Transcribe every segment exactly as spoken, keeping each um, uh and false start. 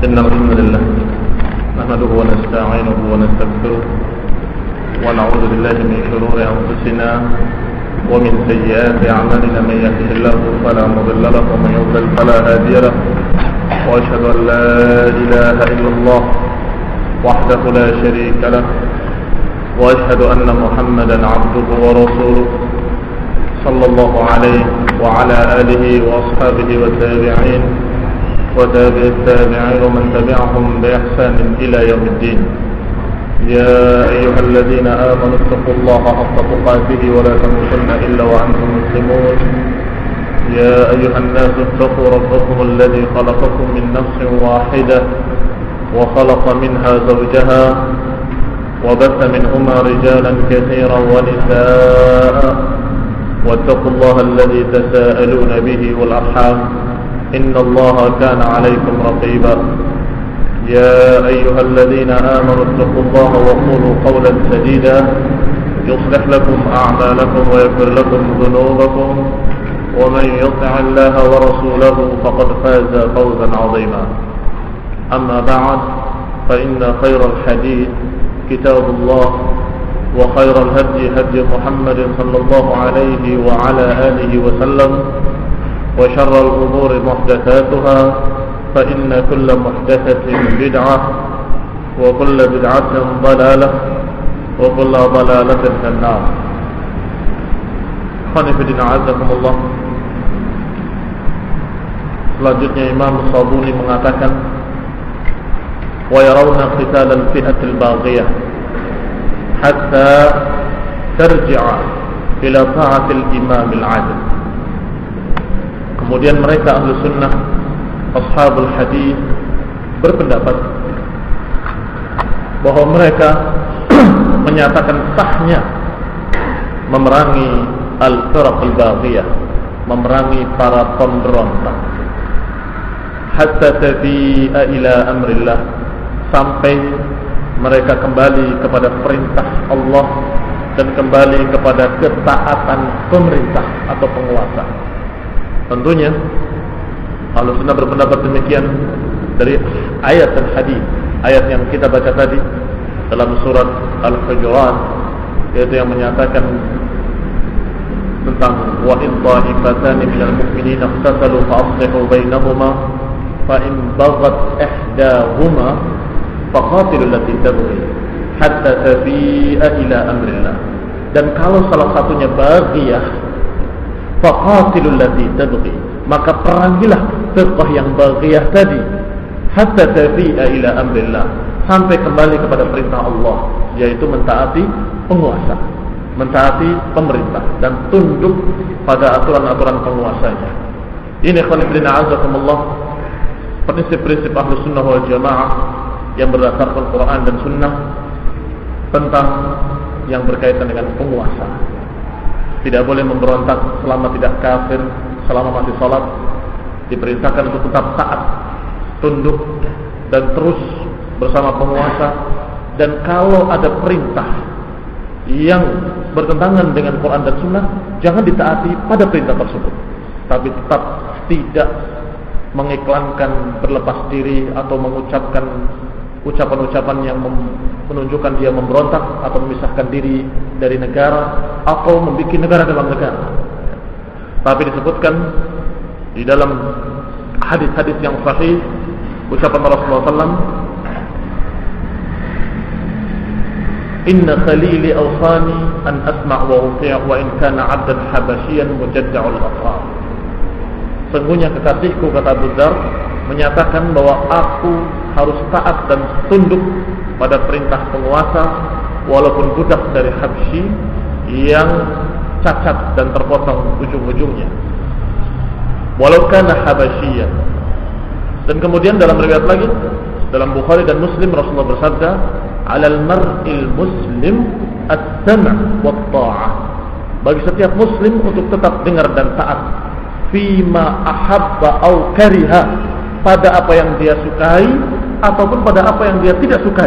إن الحمد لله نحمده ونستعينه ونستغفره ونعوذ بالله من شرور أنفسنا ومن سيئات أعمالنا. من يهده الله فلا مضل له ومن يضلل فلا هادي له، وأشهد أن لا إله إلا الله وحده لا شريك له، وأشهد أن محمدا عبده ورسوله صلى الله عليه وعلى آله وأصحابه والتابعين وتابع التابعين ومن تبعهم بإحسان إلى يوم الدين. يا أيها الذين آمنوا اتقوا الله حق تقاته ولا تموتن إلا وأنتم مسلمون. يا أيها الناس اتقوا ربكم الذي خلقكم من نفس واحدة وخلق منها زوجها وبث منهما رجالا كثيرا ونساء، واتقوا الله الذي تساءلون به والأرحام إن الله كان عليكم رقيبا. يا أيها الذين آمنوا اتقوا الله وقولوا قولا سديدا يصلح لكم أعمالكم ويغفر لكم ذنوبكم، ومن يطع الله ورسوله فقد فاز فوزا عظيما. أما بعد، فإن خير الحديث كتاب الله، وخير الهدي هدي محمد صلى الله عليه وعلى آله وسلم، وشر الأمور محدثاتها، فإن كل محدثة بدعة وكل بدعة ضلالة وكل ضلالة في النار. Khonifidin a'azakumullah. Selanjutnya Imam Sabuni mengatakan, wa yarawna qital al-fi'at al-baghiyah hatta tarji'a ila ta'at al-imam al-'adil. Kemudian mereka ahlu sunnah, ashabul hadis, berpendapat bahwa mereka menyatakan sahnya memerangi al-firaq al-baghiyah, memerangi para pemberontak, hatta tafi'a ila amrillah, sampai mereka kembali kepada perintah Allah dan kembali kepada ketaatan pemerintah atau penguasa. Tentunya Ahlus Sunnah berpendapat demikian dari ayat dan hadis. Ayat yang kita baca tadi dalam surat Al-Hujurat, yaitu yang menyatakan tentang wa in ta'ifatani minal mu'minina iqtatalu fa aslihu bainahuma fa in baghat ihdahuma faqatilul lati tabghi hatta tafi'a ila amrillah. Dan kalau salah satunya baghiyah, faqatilul lati tabghi, maka perangilah firqah yang baghiyah tadi, hatta tafi'a ila amrillah, sampai kembali kepada perintah Allah, yaitu mentaati penguasa, mentaati pemerintah dan tunduk pada aturan-aturan penguasanya. Ini khonifidin a'azakumullah, prinsip-prinsip Ahlus Sunnah wal Jamaah yang berdasarkan Quran dan Sunnah tentang yang berkaitan dengan penguasa. Tidak boleh memberontak selama tidak kafir, selama masih salat. Diperintahkan untuk tetap taat, tunduk dan terus bersama penguasa. Dan kalau ada perintah yang bertentangan dengan Quran dan Sunnah, jangan ditaati pada perintah tersebut, tapi tetap tidak mengiklankan berlepas diri atau mengucapkan ucapan-ucapan yang menunjukkan dia memberontak atau memisahkan diri dari negara atau membuat negara dalam negara. Tapi disebutkan di dalam hadis-hadis yang sahih, ucapan Rasulullah sallallahu alaihi wasallam, inna khalili awsani an asma' wa uti' wa in kana 'abdan habasyian mujadda'ul aqrar. Sungguhnya kekasihku, kata Abu Dzar, menyatakan bahwa aku harus taat dan tunduk pada perintah penguasa walaupun budak dari Habsyi yang cacat dan terpotong ujung-ujungnya, walau kana habasyian. Dan kemudian dalam riwayat lagi dalam Bukhari dan Muslim, Rasulullah bersabda, alal mar'il muslim as-sam' wa ta'ah, bagi setiap muslim untuk tetap dengar dan taat, fima ahabba au kariha, pada apa yang dia sukai ataupun pada apa yang dia tidak sukai,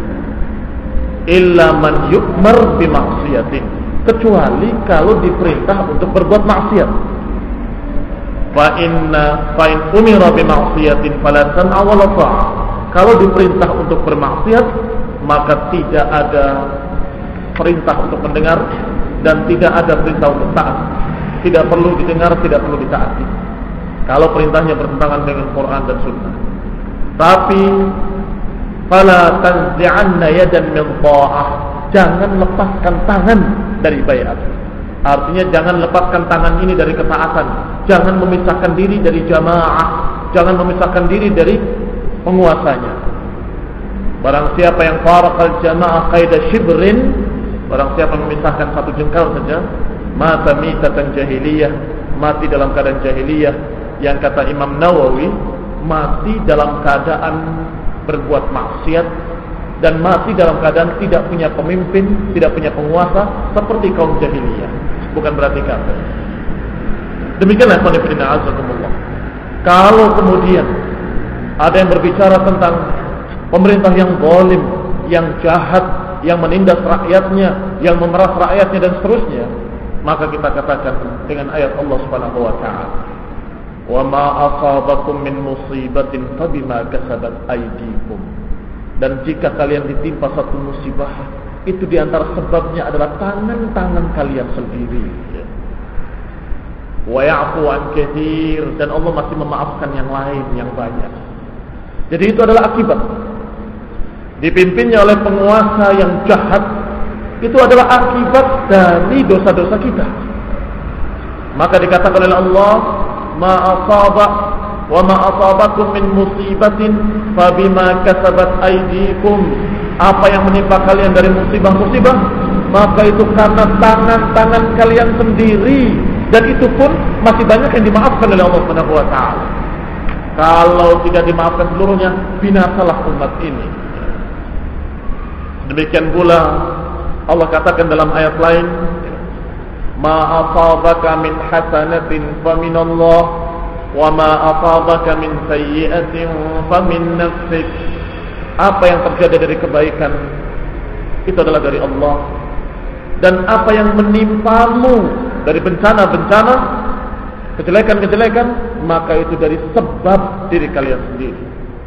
illa man yu'mar bi ma'siyatin, kecuali kalau diperintah untuk berbuat maksiat. Fa inna fa in umira bi ma'siyatin fala sam'a wa la ta'a, Kalau diperintah untuk bermaksiat, maka tidak ada perintah untuk mendengar dan tidak ada perintah untuk taat. Tidak perlu didengar, tidak perlu ditaati. Kalau perintahnya bertentangan dengan Quran dan Sunnah. Tapi fala tanzi'anna yadan min dha'ah, jangan lepaskan tangan dari baiat. Artinya jangan lepaskan tangan ini dari ketaatan. Jangan memisahkan diri dari jamaah. Jangan memisahkan diri dari penguasanya. Barang siapa yang faraqal jamaah qaida shibrin, barang siapa memisahkan satu jengkal saja, mata mitatan jahiliyah, mati dalam keadaan jahiliyah. Yang kata Imam Nawawi, mati dalam keadaan berbuat maksiat dan mati dalam keadaan tidak punya pemimpin, tidak punya penguasa, seperti kaum jahiliyah. Bukan berarti kafir. Demikianlah qanifidina azakumullah. Kalau kemudian ada yang berbicara tentang pemerintah yang zalim, yang jahat, yang menindas rakyatnya, yang memeras rakyatnya dan seterusnya, maka kita katakan dengan ayat Allah Subhanahu wa taala, "Wa ma asabakum min musibatin fabima kasabat aydikum." Dan jika kalian ditimpa satu musibah, itu diantara sebabnya adalah tangan-tangan kalian sendiri. Wa ya'fu an katsir, dan Allah masih memaafkan yang lain yang banyak. Jadi itu adalah akibat dipimpinnya oleh penguasa yang jahat. Itu adalah akibat dari dosa-dosa kita. Maka dikatakan oleh Allah, ma asaba wa ma asabakum min musibatin fabima kasabat aydikum. Apa yang menimpa kalian dari musibah-musibah, maka itu karena tangan-tangan kalian sendiri. Dan itu pun masih banyak yang dimaafkan oleh Allah Subhanahu wa taala. Kalau tidak dimaafkan seluruhnya, binasalah umat ini. Demikian pula Allah katakan dalam ayat lain, ma asabaka min hasanatin faminallah wa ma asabaka min sayyi'atin famin nafsik. Apa yang terjadi dari kebaikan itu adalah dari Allah, dan apa yang menimpamu dari bencana-bencana, kejelekan-kejelekan, maka itu dari sebab diri kalian sendiri.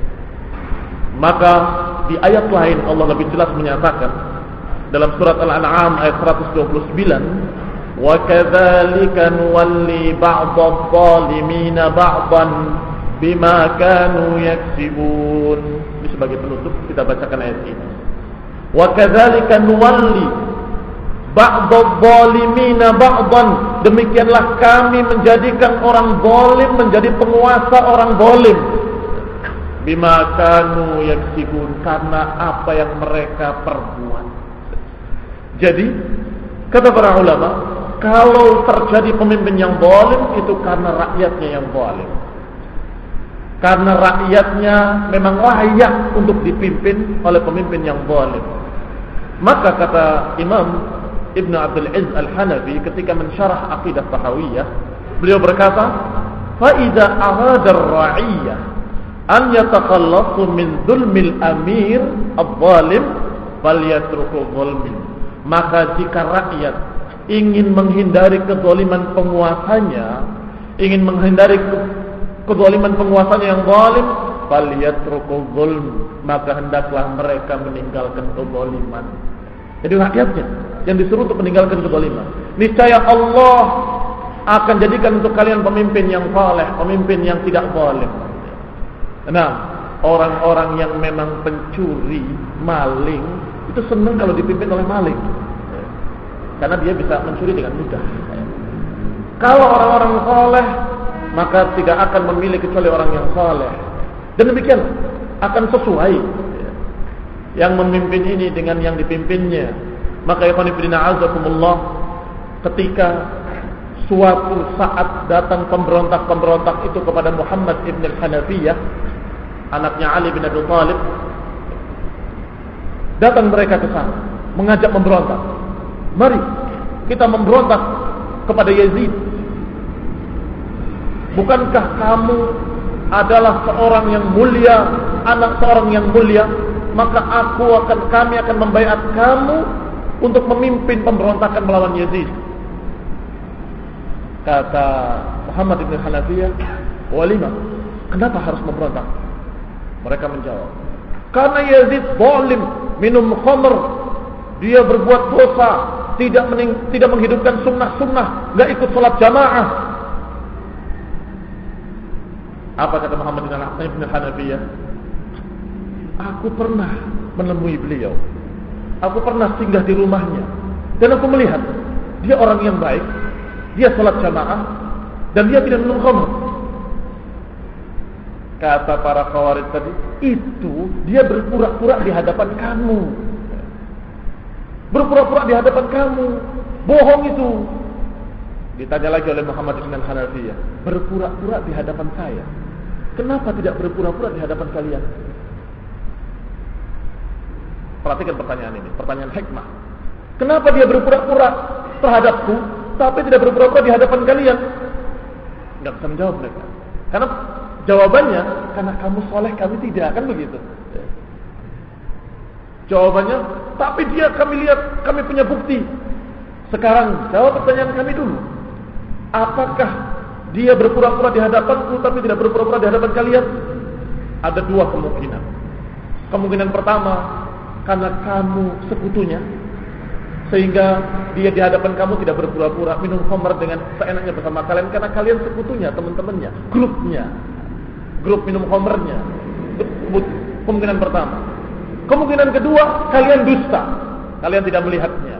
Maka di ayat lain Allah lebih jelas menyatakan dalam surat Al-An'am ayat seratus dua puluh sembilan, wa kadzalika nuwalli ba'dadh-dhalimina ba'dan bima kanu yaksibun. Ini sebagai penutup kita bacakan ayat ini. Wa kadzalika nuwalli ba'dadh-dhalimina ba'dan, demikianlah kami menjadikan orang zalim menjadi penguasa orang zalim. Bima kanu yaksibun, karena apa yang mereka perbuat. Jadi kata para ulama, kalau terjadi pemimpin yang zalim, itu karena rakyatnya yang zalim. Karena rakyatnya memang layak untuk dipimpin oleh pemimpin yang zalim. Maka kata Imam Ibn Abdul Aziz Al-Hanafi ketika mensyarah Aqidah Tahawiyah, beliau berkata, fa idza arada ar-ra'iyyah an yatakhallasu min dzulmil amir adh-dhalim falyatruku dzulmin. Maka jika rakyat ingin menghindari kezaliman penguasanya, ingin menghindari kezaliman penguasanya yang zalim, falyatruku dzulm, maka hendaklah mereka meninggalkan kezaliman. Jadi rakyatnya yang disuruh untuk meninggalkan kezaliman. Niscaya Allah akan jadikan untuk kalian pemimpin yang saleh, pemimpin yang tidak zalim. Nah, orang-orang yang memang pencuri, maling, itu senang kalau dipimpin oleh maling, karena dia bisa mencuri dengan mudah. Kalau orang-orang saleh, maka tidak akan memilih kecuali orang yang saleh. Dan demikian akan sesuai yang memimpin ini dengan yang dipimpinnya. Maka ikhwan fillah azakumullah, ketika suatu saat datang pemberontak-pemberontak itu kepada Muhammad ibn al-Hanafiyah, anaknya Ali bin Abi Thalib, datang mereka ke sana mengajak memberontak. Mari kita memberontak kepada Yazid. Bukankah kamu adalah seorang yang mulia, anak seorang yang mulia? Maka aku akan, kami akan membaiat kamu untuk memimpin pemberontakan melawan Yazid. Kata Muhammad ibn Hanafiyah, walima, kenapa harus memberontak? Mereka menjawab, Karena Yazid zalim, minum khamr, dia berbuat dosa, tidak mening, tidak menghidupkan sunnah-sunnah, enggak ikut salat jamaah. Apa kata Muhammad bin Hanafiyah? Aku pernah menemui beliau. Aku pernah singgah di rumahnya dan aku melihat dia orang yang baik, dia salat jamaah dan dia tidak minum khamr. Kata para khawarij tadi, itu dia berpura-pura di hadapan kamu. Berpura-pura di hadapan kamu. Bohong itu. Ditanya lagi oleh Muhammad bin Hanafiyah, berpura-pura di hadapan saya. Kenapa tidak berpura-pura di hadapan kalian? Perhatikan pertanyaan ini, pertanyaan hikmah. Kenapa dia berpura-pura terhadapku, tapi tidak berpura-pura di hadapan kalian? Tidak bisa menjawab mereka. Karena jawabannya, karena kamu soleh, kami tidak, kan begitu. Jawabannya, tapi dia kami lihat, kami punya bukti. Sekarang jawab pertanyaan kami dulu. Apakah dia berpura-pura di hadapanku, tapi tidak berpura-pura di hadapan kalian? Ada dua kemungkinan. Kemungkinan pertama, karena kamu sekutunya, sehingga dia di hadapan kamu tidak berpura-pura minum khamr dengan seenaknya bersama kalian, karena kalian sekutunya, teman-temannya, grupnya, grup minum khamrnya. Kemungkinan pertama. Kemungkinan kedua, kalian dusta, kalian tidak melihatnya.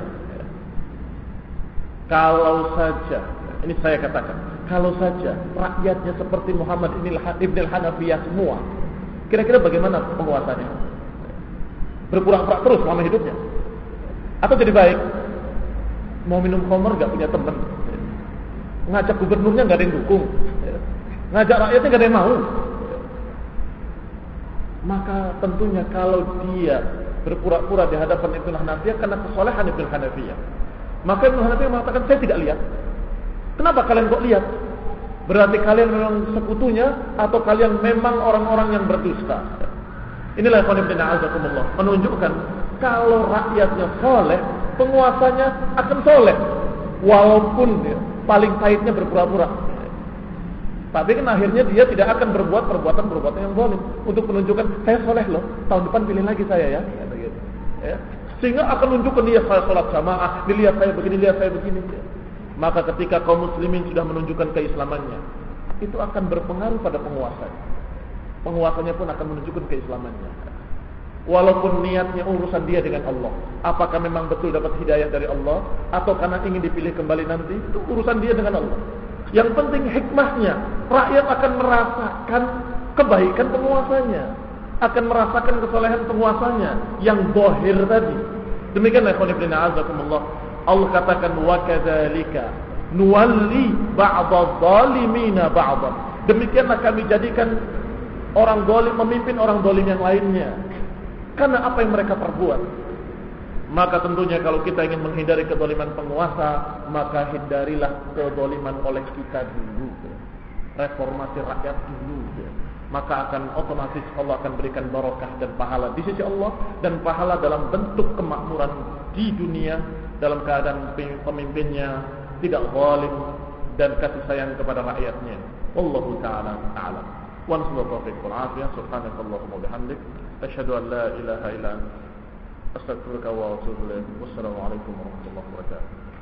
Kalau saja, ini saya katakan, kalau saja rakyatnya seperti Muhammad ibn al-Hanafiyah semua, kira-kira bagaimana penguasanya? Berpura-pura terus selama hidupnya, atau jadi baik? Mau minum khamr gak punya teman, ngajak gubernurnya gak ada yang dukung, ngajak rakyatnya gak ada yang mau. Maka tentunya kalau dia berpura-pura di hadapan Ibnu Hanafiyah karena kesolehan Ibnu Hanafiyah, maka Ibnu Hanafiyah mengatakan, saya tidak lihat. Kenapa kalian kok lihat? Berarti kalian memang sekutunya, atau kalian memang orang-orang yang berdusta. Inilah ikhwan fillah azakumullah, menunjukkan kalau rakyatnya soleh, penguasanya akan soleh, walaupun dia, paling pahitnya berpura-pura. Tapi kan akhirnya dia tidak akan berbuat perbuatan-perbuatan yang zalim untuk menunjukkan, saya soleh loh, tahun depan pilih lagi saya ya. Ya. Sehingga akan menunjukkan dia, saya sholat jamaah, dilihat saya begini, lihat saya begini. Maka ketika kaum muslimin sudah menunjukkan keislamannya, itu akan berpengaruh pada penguasanya. Penguasanya pun akan menunjukkan keislamannya. Walaupun niatnya urusan dia dengan Allah, apakah memang betul dapat hidayah dari Allah, atau karena ingin dipilih kembali nanti, itu urusan dia dengan Allah. Yang penting hikmahnya, rakyat akan merasakan kebaikan penguasanya, akan merasakan kesolehan penguasanya yang zahir tadi. Demikianlah ikhwan fillah azakumullah, Allah katakan, wa kadzalika nuwalli ba'dadh zalimina ba'dhan. Demikianlah kami jadikan orang zalim memimpin orang zalim yang lainnya, karena apa yang mereka perbuat. Maka tentunya kalau kita ingin menghindari kezaliman penguasa, maka hindarilah kezaliman oleh kita dulu, reformasi rakyat dulu. Maka akan otomatis Allah akan berikan barokah dan pahala di sisi Allah, dan pahala dalam bentuk kemakmuran di dunia, dalam keadaan pemimpinnya tidak zalim dan kasih sayang kepada rakyatnya. Wallahu ta'ala a'lam. Wa sallallahu alaihi wa sallam. Subhanakallahumma wa bihamdik, asyhadu an la ilaha illa anta, astaghfiruka wa atubu ilaik. Wassalamu alaikum warahmatullahi wabarakatuh.